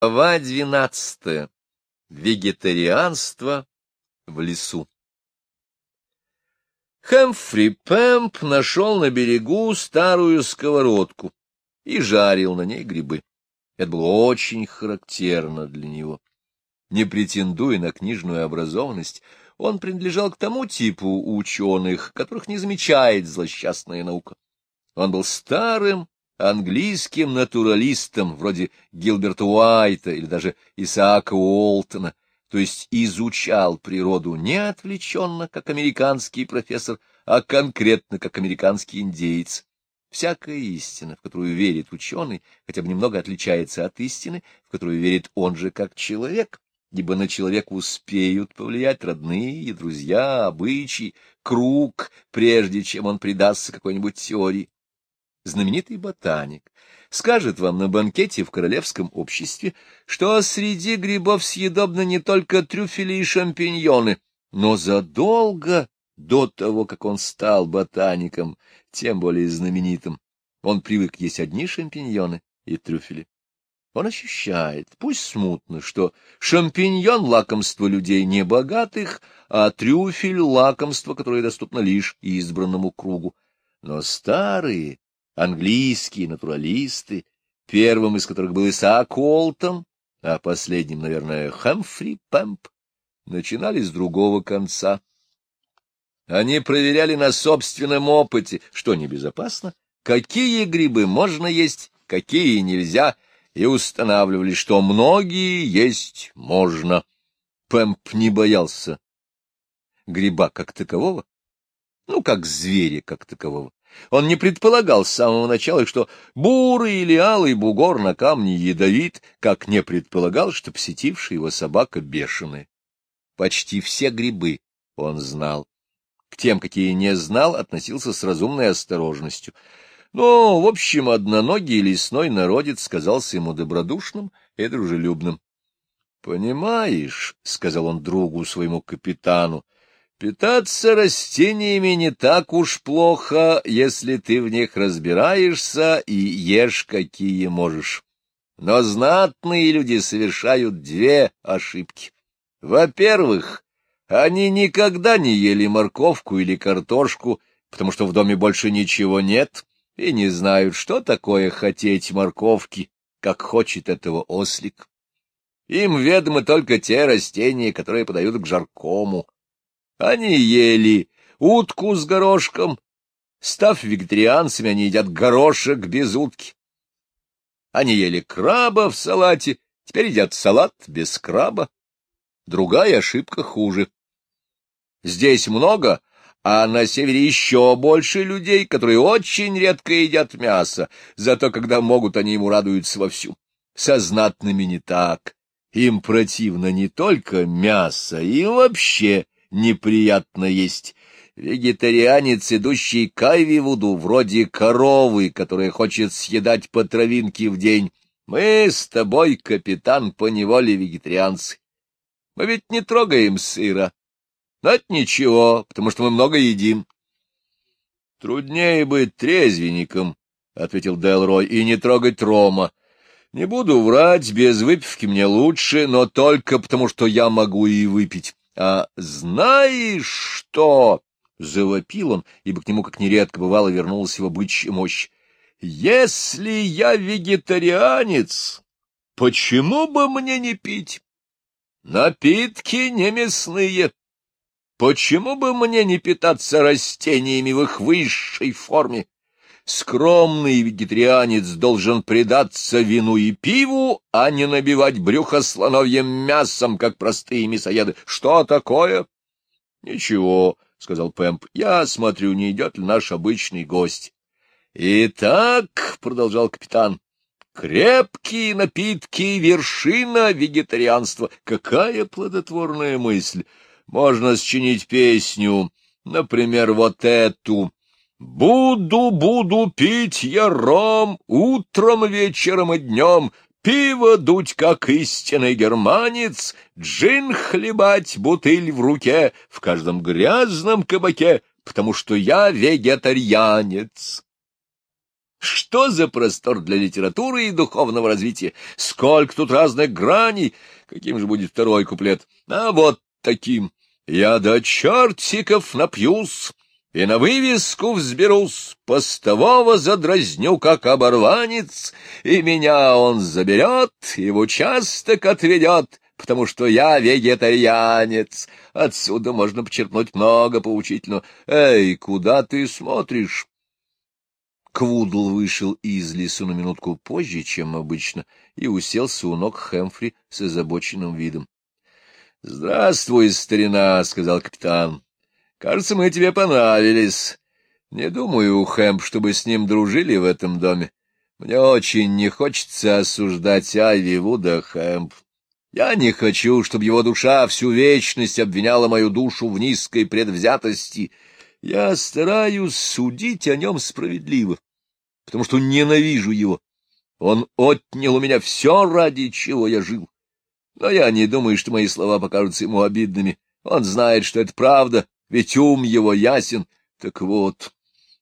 Глава 12. Вегетарианство в лесу. Хэмфри Пэмп нашел на берегу старую сковородку и жарил на ней грибы. Это было очень характерно для него. Не претендуя на книжную образованность, он принадлежал к тому типу ученых, которых не замечает злосчастная наука. Он был старым английским натуралистом, вроде Гилберта Уайта или даже Исаака Уолтона, то есть изучал природу не отвлеченно, как американский профессор, а конкретно, как американский индеец. Всякая истина, в которую верит ученый, хотя бы немного отличается от истины, в которую верит он же как человек, ибо на человека успеют повлиять родные и друзья, обычаи, круг, прежде чем он предастся какой-нибудь теории. Знаменитый ботаник скажет вам на банкете в королевском обществе, что среди грибов съедобны не только трюфели и шампиньоны, но задолго до того, как он стал ботаником, тем более знаменитым, он привык есть одни шампиньоны и трюфели. Он ощущает, пусть смутно, что шампиньон — лакомство людей небогатых, а трюфель — лакомство, которое доступно лишь избранному кругу. Но старые английские натуралисты, первым из которых был Исаак Уолтон, а последним, наверное, Хэмфри Пэмп, начинали с другого конца. Они проверяли на собственном опыте, что небезопасно, какие грибы можно есть, какие нельзя, и устанавливали, что многие есть можно. Пэмп не боялся гриба как такового, как зверя как такового. Он не предполагал с самого начала, что бурый или алый бугор на камне ядовит, как не предполагал, что посетившая его собака бешеная. Почти все грибы он знал. К тем, какие не знал, относился с разумной осторожностью. Но, в общем, одноногий лесной народец казался ему добродушным и дружелюбным. — Понимаешь, — сказал он другу своему капитану, — питаться растениями не так уж плохо, если ты в них разбираешься и ешь, какие можешь. Но знатные люди совершают две ошибки. Во-первых, они никогда не ели морковку или картошку, потому что в доме больше ничего нет, и не знают, что такое хотеть морковки, как хочет этого ослик. Им ведомы только те растения, которые подают к жаркому. Они ели утку с горошком. Став вегетарианцами, они едят горошек без утки. Они ели краба в салате, теперь едят салат без краба. Другая ошибка хуже. Здесь много, а на севере еще больше людей, которые очень редко едят мясо, зато когда могут, они ему радуются вовсю. Со знатными не так. Им противно не только мясо, им вообще неприятно есть. Вегетарианец, идущий к Айвивуду, вроде коровы, которая хочет съедать по травинке в день. Мы с тобой, капитан, поневоле вегетарианцы. Мы ведь не трогаем сыра. Но это ничего, потому что мы много едим. — Труднее быть трезвенником, — ответил Делрой, — и не трогать рома. Не буду врать, без выпивки мне лучше, но только потому, что я могу и выпить. А знаешь что? — завопил он, ибо к нему, как нередко бывало, вернулась его бычья мощь. — Если я вегетарианец, почему бы мне не пить? Напитки не мясные. Почему бы мне не питаться растениями в их высшей форме? Скромный вегетарианец должен предаться вину и пиву, а не набивать брюхо слоновьим мясом, как простые мясоеды. Что такое? — Ничего, — сказал Пэмп, — я смотрю, не идет ли наш обычный гость. — Итак, — продолжал капитан, — крепкие напитки — вершина вегетарианства. Какая плодотворная мысль! Можно сочинить песню, например, вот эту. Буду пить я ром утром, вечером и днем, пиво дуть, как истинный германец, джин хлебать, бутыль в руке, в каждом грязном кабаке, потому что я вегетарианец. Что за простор для литературы и духовного развития? Сколько тут разных граней! Каким же будет второй куплет? А вот таким. Я до чертиков напьюсь и на вывеску взберусь, постового задразню, как оборванец, и меня он заберет и в участок отведет, потому что я вегетарианец. Отсюда можно почерпнуть много поучительного. Эй, куда ты смотришь? Квудл вышел из лесу на минутку позже, чем обычно, и уселся у ног Хэмфри с озабоченным видом. — Здравствуй, старина, — сказал капитан. — Кажется, мы тебе понравились. Не думаю, Хэмп, чтобы с ним дружили в этом доме. Мне очень не хочется осуждать Айви Вуда, Хэмп. Я не хочу, чтобы его душа всю вечность обвиняла мою душу в низкой предвзятости. Я стараюсь судить о нем справедливо, потому что ненавижу его. Он отнял у меня все, ради чего я жил. Но я не думаю, что мои слова покажутся ему обидными. Он знает, что это правда, ведь ум его ясен. Так вот,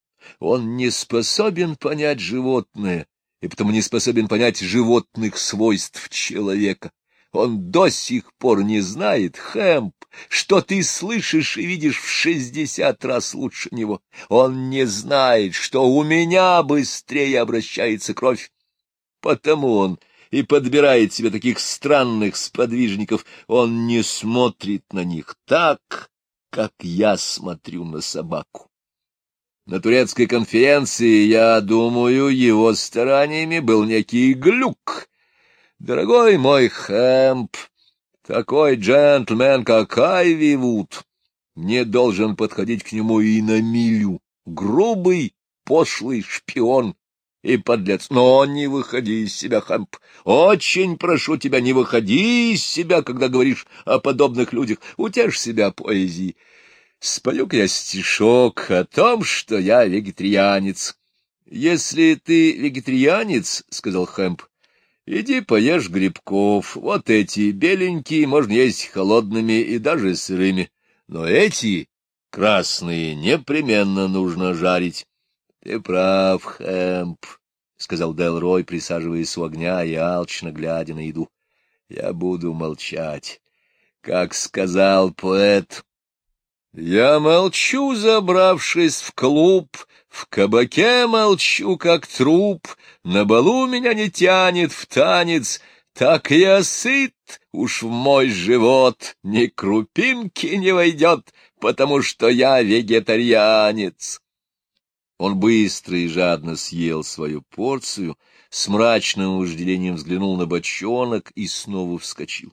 он не способен понять животное, и потому не способен понять животных свойств человека. Он до сих пор не знает, Хэмп, что ты слышишь и видишь в 60 раз лучше него. Он не знает, что у меня быстрее обращается кровь. Потому он и подбирает себе таких странных сподвижников. Он не смотрит на них так, как я смотрю на собаку. На турецкой конференции, я думаю, его стараниями был некий глюк. Дорогой мой Хэмп, такой джентльмен, как Айви Вуд, не должен подходить к нему и на милю. Грубый, пошлый шпион и подлец. Но не выходи из себя, Хэмп. Очень прошу тебя, не выходи из себя, когда говоришь о подобных людях. Утешь себя поэзией. Спою-ка я стишок о том, что я вегетарианец. — Если ты вегетарианец, — сказал Хэмп, — иди поешь грибков. Вот эти беленькие можно есть холодными и даже сырыми. Но эти красные непременно нужно жарить. — Ты прав, Хэмп, — сказал Делрой, присаживаясь у огня и алчно глядя на еду. — Я буду молчать. Как сказал поэт... Я молчу, забравшись в клуб, в кабаке молчу, как труп, на балу меня не тянет в танец, так я сыт, уж в мой живот ни крупинки не войдет, потому что я вегетарианец. Он быстро и жадно съел свою порцию, с мрачным вожделением взглянул на бочонок и снова вскочил.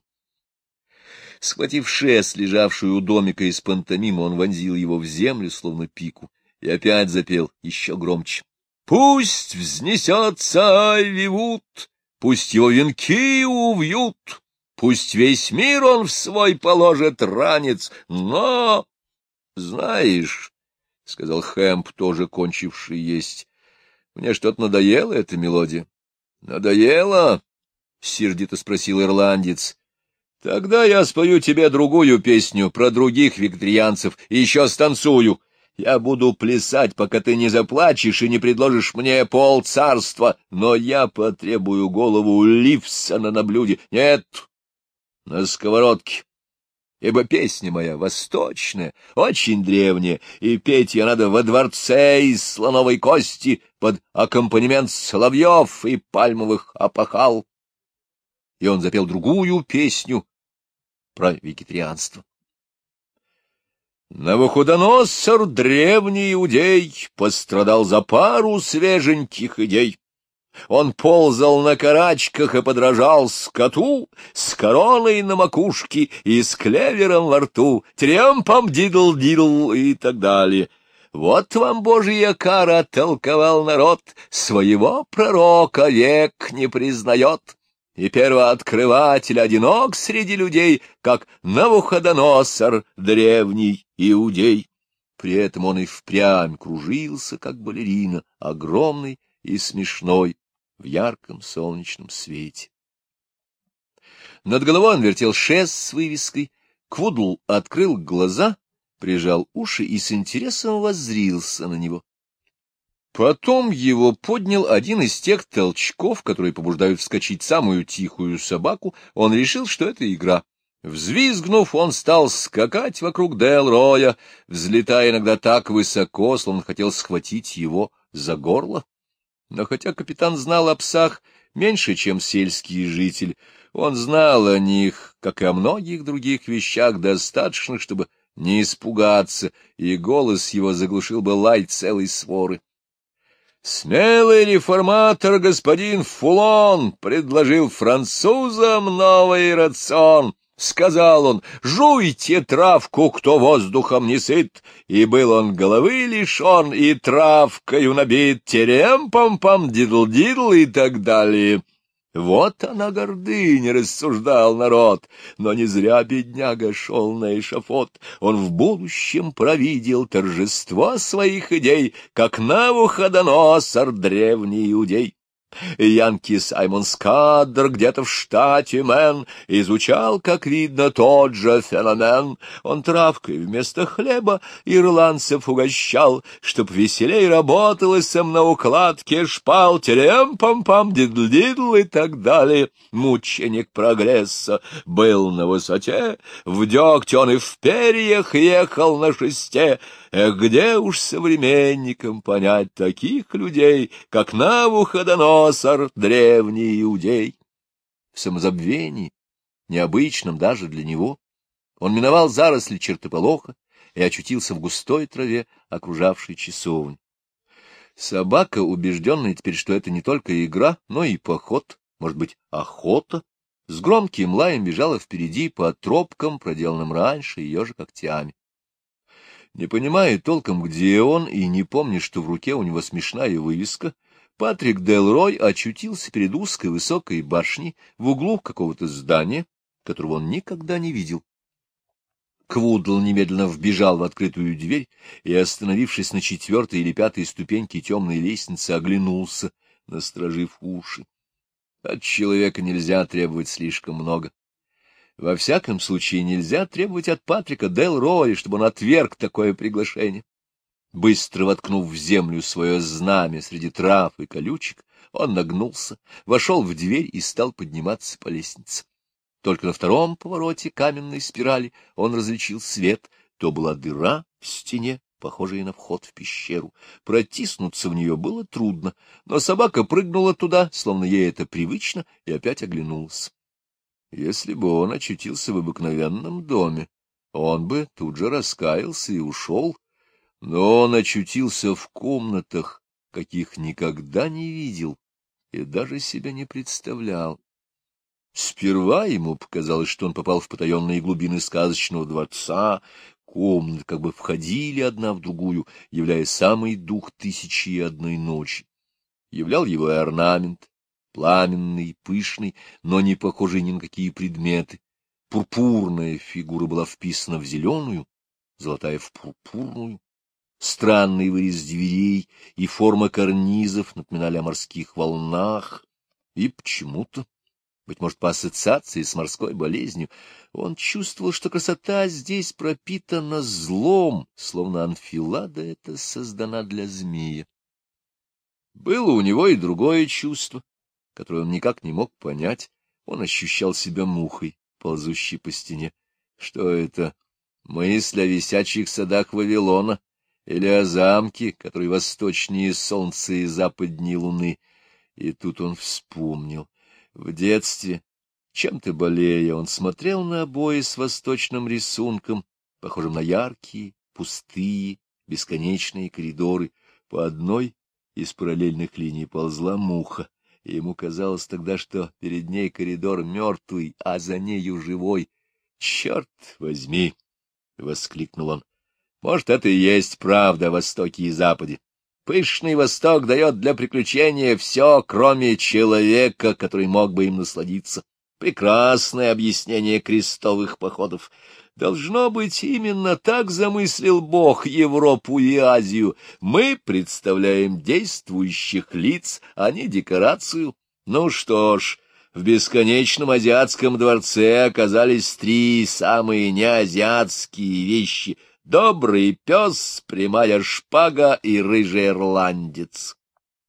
Схватив шест, лежавшую у домика из пантомимы, он вонзил его в землю, словно пику, и опять запел еще громче. Пусть взнесется Айви Вуд, пусть его венки увьют, пусть весь мир он в свой положит ранец, но... Знаешь, — сказал Хэмп, тоже кончивший есть, — мне что-то надоела эта мелодия. — Надоела? — сердито спросил ирландец. Тогда я спою тебе другую песню про других вегетарианцев и еще станцую. Я буду плясать, пока ты не заплачешь и не предложишь мне полцарства, но я потребую голову Ливсона на блюде. Нет, на сковородке. Ибо песня моя восточная, очень древняя, и петь ее надо во дворце из слоновой кости под аккомпанемент соловьев и пальмовых опахал. И он запел другую песню про вегетарианство. Навуходоносор, древний иудей, пострадал за пару свеженьких идей. Он ползал на карачках и подражал скоту, с короной на макушке и с клевером во рту, тремпом дидл-дидл и так далее. Вот вам божья кара, толковал народ, своего пророка век не признает. И первооткрыватель одинок среди людей, как Навуходоносор, древний иудей. При этом он и впрямь кружился, как балерина, огромный и смешной, в ярком солнечном свете. Над головой он вертел шест с вывеской. Квудл открыл глаза, прижал уши и с интересом воззрился на него. Потом его поднял один из тех толчков, которые побуждают вскочить самую тихую собаку. Он решил, что это игра. Взвизгнув, он стал скакать вокруг Делроя, взлетая иногда так высоко, словно хотел схватить его за горло. Но хотя капитан знал о псах меньше, чем сельский житель, он знал о них, как и о многих других вещах, достаточно, чтобы не испугаться, и голос его заглушил бы лай целой своры. «Смелый реформатор господин Фулон предложил французам новый рацион. Сказал он: жуйте травку, кто воздухом не сыт, и был он головы лишен, и травкою набит, терем-пам-пам, дидл-дидл и так далее». Вот она гордыня, рассуждал народ, но не зря бедняга шел на эшафот. Он в будущем провидел торжество своих идей, как Навуходоносор древний иудей. Янки Саймон Скаддер где-то в штате Мэн изучал, как видно, тот же феномен. Он травкой вместо хлеба ирландцев угощал, чтоб веселей работалось им на укладке шпал, терем-пам-пам, дидл-дидл и так далее. Мученик прогресса был на высоте, в дегте он и в перьях ехал на шесте. Эх, где уж современникам понять таких людей, как Навуходоносор, древний иудей? В самозабвении, необычном даже для него, он миновал заросли чертополоха и очутился в густой траве, окружавшей часовню. Собака, убежденная теперь, что это не только игра, но и поход, может быть, охота, с громким лаем бежала впереди по тропкам, проделанным раньше ее же когтями. Не понимая толком, где он, и не помня, что в руке у него смешная вывеска, Патрик Делрой очутился перед узкой высокой башней в углу какого-то здания, которого он никогда не видел. Квудл немедленно вбежал в открытую дверь и, остановившись на 4-й или 5-й ступеньке темной лестницы, оглянулся, насторожив уши. От человека нельзя требовать слишком много. Во всяком случае, нельзя требовать от Патрика Делроя, чтобы он отверг такое приглашение. Быстро воткнув в землю свое знамя среди трав и колючек, он нагнулся, вошел в дверь и стал подниматься по лестнице. Только на втором повороте каменной спирали он различил свет. То была дыра в стене, похожая на вход в пещеру. Протиснуться в нее было трудно, но собака прыгнула туда, словно ей это привычно, и опять оглянулась. Если бы он очутился в обыкновенном доме, он бы тут же раскаялся и ушел, но он очутился в комнатах, каких никогда не видел и даже себя не представлял. Сперва ему показалось, что он попал в потаенные глубины сказочного дворца. Комнаты как бы входили одна в другую, являя самый дух 1001 ночи. Являл его и орнамент, пламенный, пышный, но не похожий ни на какие предметы. Пурпурная фигура была вписана в зеленую, золотая в пурпурную. Странный вырез дверей и форма карнизов напоминали о морских волнах. И почему-то, быть может, по ассоциации с морской болезнью, он чувствовал, что красота здесь пропитана злом, словно анфилада эта создана для змея. Было у него и другое чувство, которое он никак не мог понять. Он ощущал себя мухой, ползущей по стене. Что это? Мысль о висячих садах Вавилона или о замке, который восточнее солнца и западнее луны? И тут он вспомнил. В детстве, чем-то болея, он смотрел на обои с восточным рисунком, похожим на яркие, пустые, бесконечные коридоры. По одной из параллельных линий ползла муха, и ему казалось тогда, что перед ней коридор мертвый, а за нею живой. «Черт возьми!» — воскликнул он. «Может, это и есть правда о Востоке и Западе. Пышный Восток дает для приключения все, кроме человека, который мог бы им насладиться. Прекрасное объяснение крестовых походов. Должно быть, именно так замыслил Бог Европу и Азию. Мы представляем действующих лиц, а не декорацию. Ну что ж, в бесконечном азиатском дворце оказались 3 самые неазиатские вещи. добрый пес, прямая шпага и рыжий ирландец.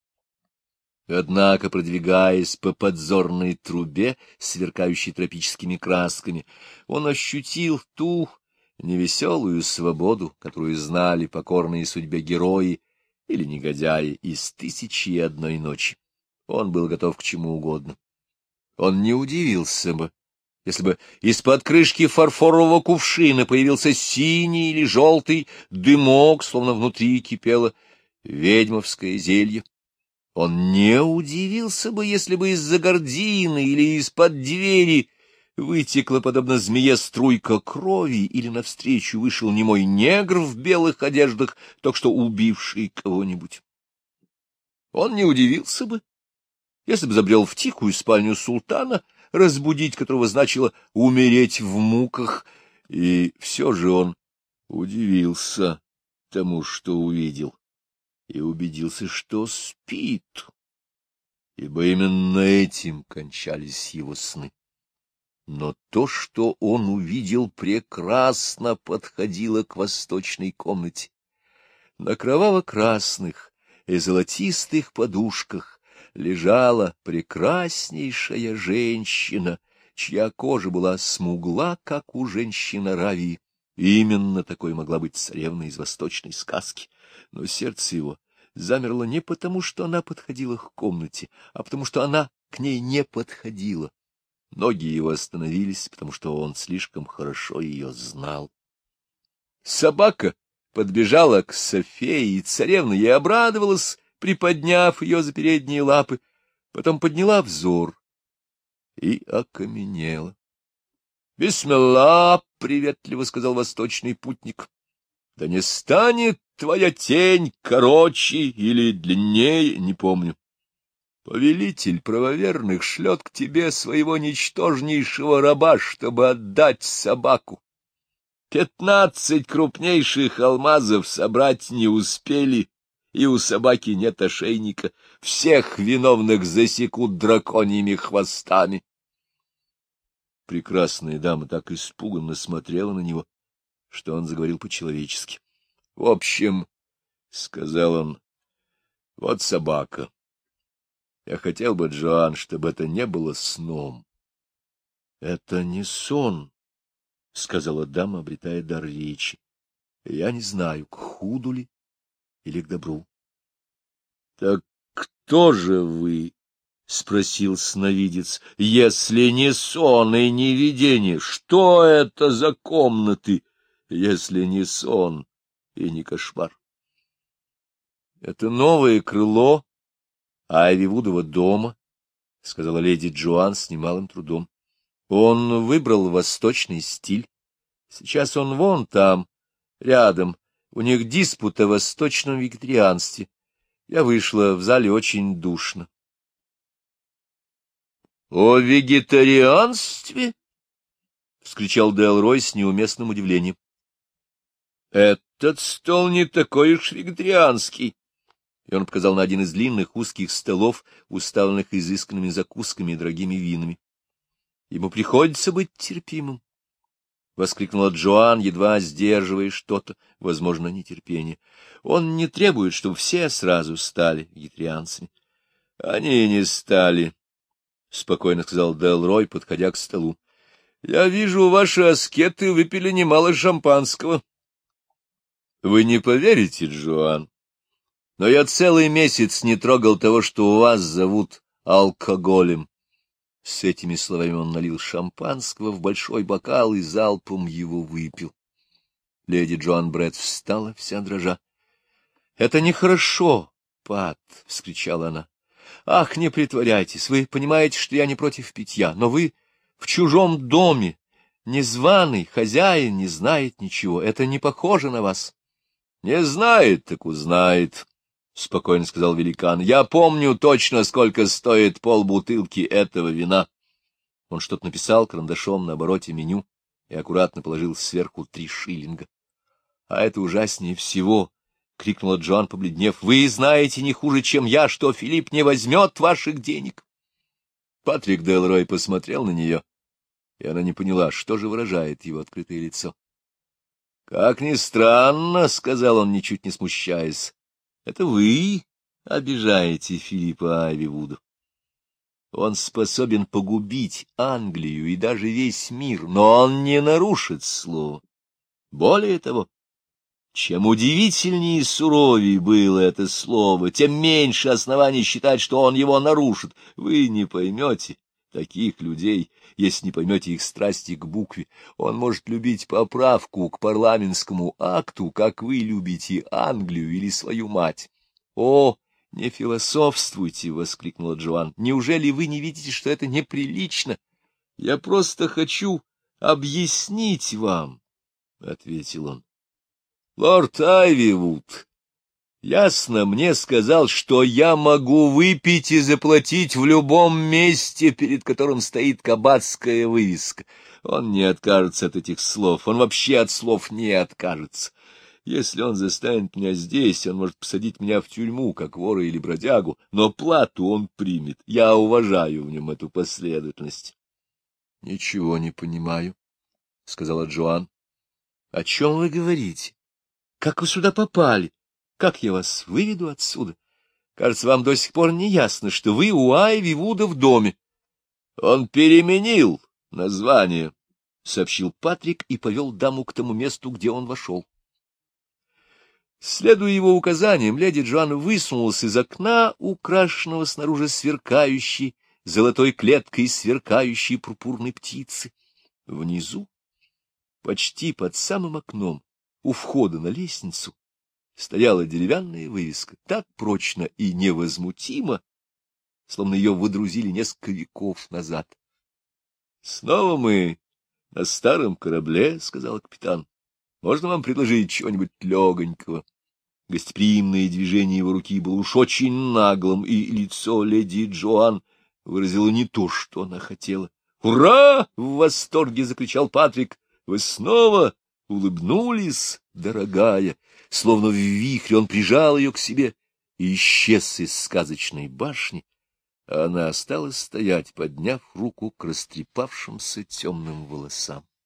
Однако, продвигаясь по подзорной трубе, сверкающей тропическими красками, он ощутил ту невеселую свободу, которую знали покорные судьбе герои или негодяи из «Тысячи и одной ночи». Он был готов к чему угодно. Он не удивился бы, если бы из-под крышки фарфорового кувшина появился синий или желтый дымок, словно внутри кипело ведьмовское зелье. Он не удивился бы, если бы из-за гардины или из-под двери вытекла, подобно змее, струйка крови, или навстречу вышел немой негр в белых одеждах, только что убивший кого-нибудь. Он не удивился бы, если бы забрел в тихую спальню султана, разбудить которого значило умереть в муках, и все же он удивился тому, что увидел, и убедился, что спит, ибо именно этим кончались его сны. Но то, что он увидел, прекрасно подходило к восточной комнате. На кроваво-красных и золотистых подушках лежала прекраснейшая женщина, чья кожа была смугла, как у женщины Аравии. Именно такой могла быть царевна из восточной сказки. Но сердце его замерло не потому, что она подходила к комнате, а потому, что она к ней не подходила. Ноги его остановились, потому что он слишком хорошо ее знал. Собака подбежала к Софее, и царевна ей обрадовалась, приподняв ее за передние лапы, потом подняла взор и окаменела. — Бисмилла! — приветливо сказал восточный путник. — Да не станет твоя тень короче или длиннее, не помню. Повелитель правоверных шлет к тебе своего ничтожнейшего раба, чтобы отдать собаку. 15 крупнейших алмазов собрать не успели, и у собаки нет ошейника. Всех виновных засекут драконьими хвостами. Прекрасная дама так испуганно смотрела на него, что он заговорил по-человечески. — В общем, — сказал он, — вот собака. Я хотел бы, Джоан, чтобы это не было сном. — Это не сон, — сказала дама, обретая дар речи. — Я не знаю, к худу ли или к добру. — Так кто же вы? — спросил сновидец. — Если не сон и не видение, что это за комнаты, если не сон и не кошмар? — Это новое крыло Айвивудова дома, — сказала леди Джоан с немалым трудом. Он выбрал восточный стиль. Сейчас он вон там, рядом. У них диспут о восточном вегетарианстве. Я вышла, в зале очень душно. — О вегетарианстве? — вскричал Делрой с неуместным удивлением. — Этот стол не такой уж вегетарианский. И он показал на один из длинных узких столов, уставленных изысканными закусками и дорогими винами. — Ему приходится быть терпимым, — воскликнула Джоан, едва сдерживая что-то, возможно, нетерпение. — Он не требует, чтобы все сразу стали вегетарианцами. — Они не стали, — спокойно сказал Делрой, подходя к столу. — Я вижу, ваши аскеты выпили немало шампанского. — Вы не поверите, Джоан, но я целый месяц не трогал того, что у вас зовут алкоголем. С этими словами он налил шампанского в большой бокал и залпом его выпил. Леди Джоан Бретт встала, вся дрожа. — Это нехорошо, Пат! — вскричала она. — Ах, не притворяйтесь, вы понимаете, что я не против питья, но вы в чужом доме, незваный, хозяин не знает ничего, это не похоже на вас. — Не знает, так узнает, — спокойно сказал великан. — Я помню точно, сколько стоит полбутылки этого вина. Он что-то написал карандашом на обороте меню и аккуратно положил сверху 3 шиллинга. — А это ужаснее всего! — крикнула Джоан, побледнев. — Вы знаете не хуже, чем я, что Филипп не возьмет ваших денег. Патрик Делрой посмотрел на нее, и она не поняла, что же выражает его открытое лицо. Как ни странно, — сказал он, ничуть не смущаясь, — это вы обижаете Филиппа Айвивуда. Он способен погубить Англию и даже весь мир, но он не нарушит слова. Более того, чем удивительнее и суровее было это слово, тем меньше оснований считать, что он его нарушит. Вы не поймете таких людей, если не поймете их страсти к букве. Он может любить поправку к парламентскому акту, как вы любите Англию или свою мать. — О, не философствуйте! — воскликнула Джоан. — Неужели вы не видите, что это неприлично? — Я просто хочу объяснить вам, — ответил он. Лорд Айвивуд ясно мне сказал, что я могу выпить и заплатить в любом месте, перед которым стоит кабацкая вывеска. Он не откажется от этих слов, он вообще от слов не откажется. Если он застанет меня здесь, он может посадить меня в тюрьму, как вора или бродягу, но плату он примет. Я уважаю в нем эту последовательность. — Ничего не понимаю, — сказала Джоан. — О чем вы говорите? Как вы сюда попали? Как я вас выведу отсюда? Кажется, вам до сих пор не ясно, что вы у Айвивуда в доме. Он переменил название, — сообщил Патрик и повел даму к тому месту, где он вошел. Следуя его указаниям, леди Джоан высунулась из окна, украшенного снаружи сверкающей золотой клеткой сверкающей пурпурной птицы. Внизу, почти под самым окном, у входа на лестницу, стояла деревянная вывеска, так прочно и невозмутимо, словно ее выдрузили несколько веков назад. — Снова мы на старом корабле, — сказал капитан. — Можно вам предложить чего-нибудь легонького? Гостеприимное движение его руки было уж очень наглым, и лицо леди Джоан выразило не то, что она хотела. — Ура! — в восторге закричал Патрик. — Вы снова улыбнулись, дорогая. Словно в вихре он прижал ее к себе и исчез из сказочной башни, а она осталась стоять, подняв руку к растрепавшимся темным волосам.